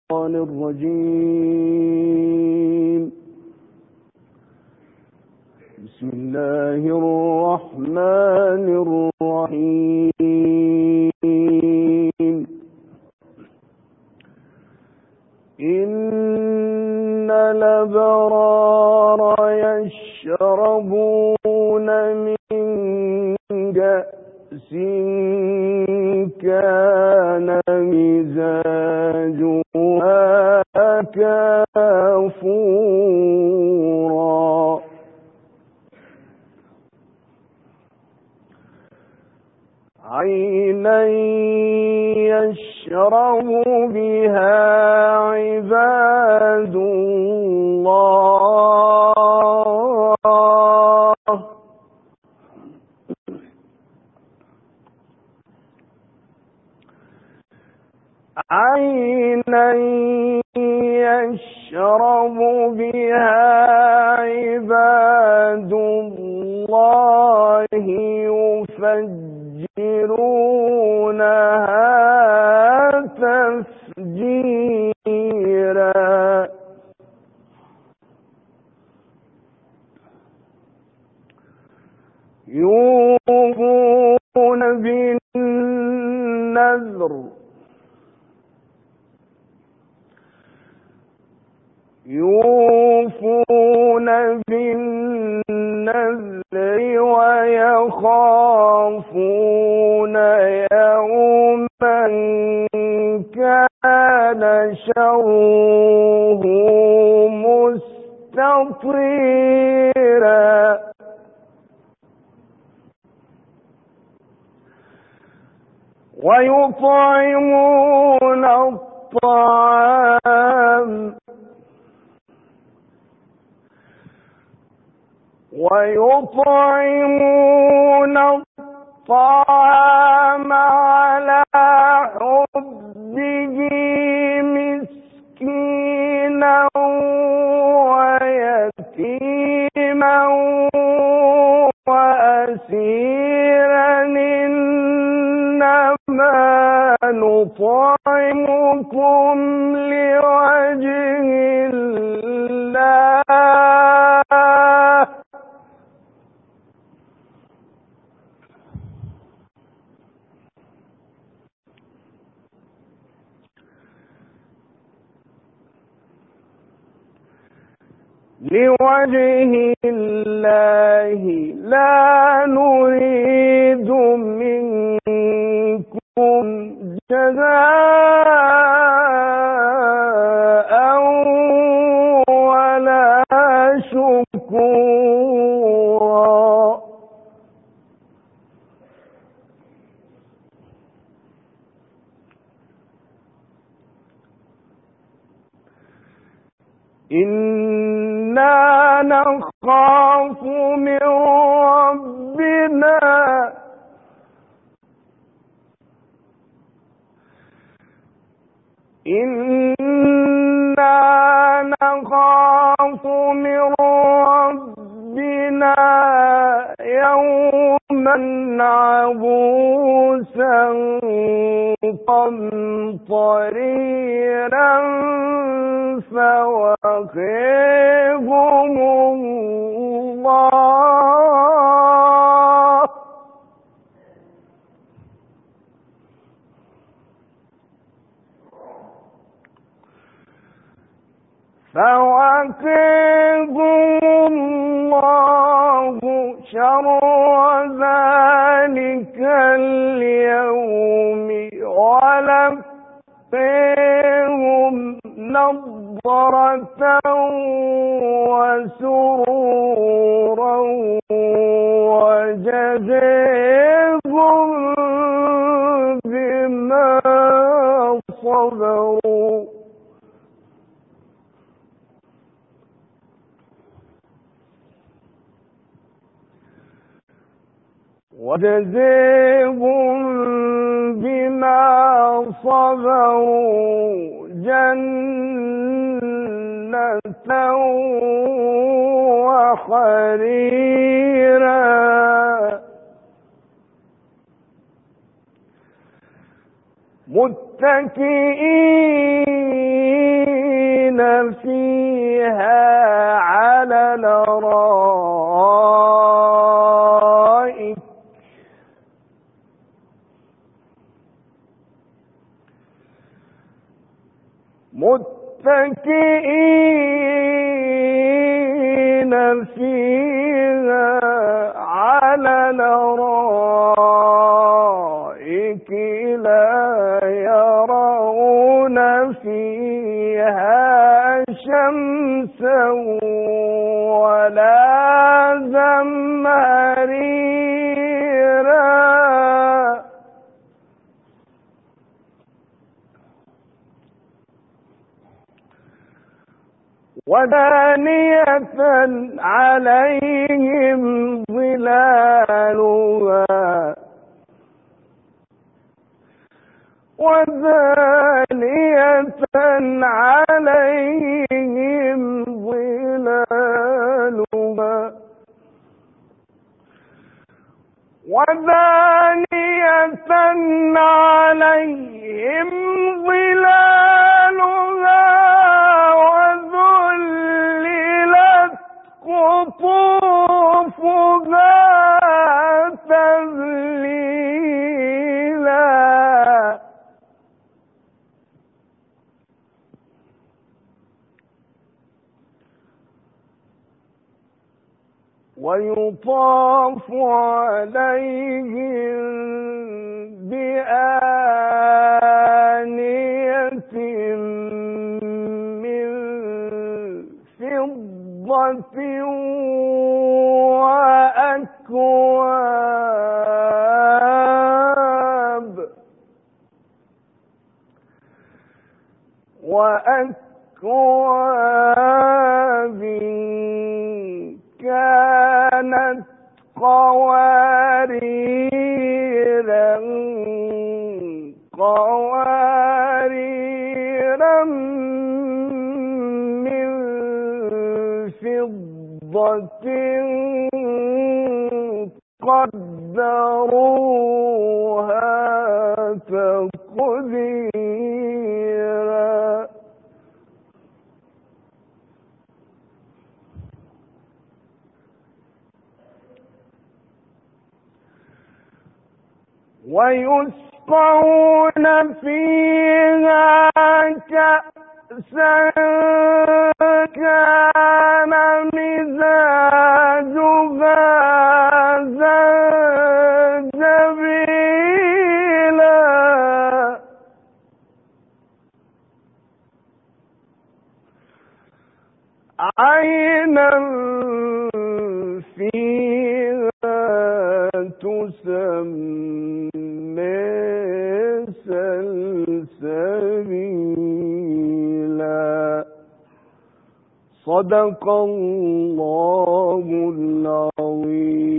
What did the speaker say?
الرجيم. بسم الله الرحمن الرحيم. إن الأبرار يشربون من كأس كان مزاجها كافورا عينا يشرب بها عباد الله عينا يشرب بها عباد الله يفجرونها تفجيرا يوفون بالنذر ويخافون يوما كان شره مستطيرا ويطعمون الطعام على حبه مسكينا ويتيما وأسيرا إنما نطعمكم لوجه الله لا نريد منكم جزاء ولا شكورا إنا نخاف من ربنا يوما عبوسا قمطريرا فوقيهم الله شر ذلك اليوم ولقيهم نضرة وسرورا وجزاهم بما صبروا جنة وحريرا متكئين متكئين فيها على الأرائك لا يرون فيها شمسا ولا زمهريرا ودانية عليهم ظلالها ودانية عليهم ظلالها ودانية عليهم ظلالها وذللت قطوفها تذليلا ويطاف عليهم بآنية من فضة وأكواب كانت قواريرا من فضة قدروها تقديرا ويسقون فيها كأسا كان مزاجها زنجبيلا عينا فيها تسمى سلسبيلا صدق الله العظيم.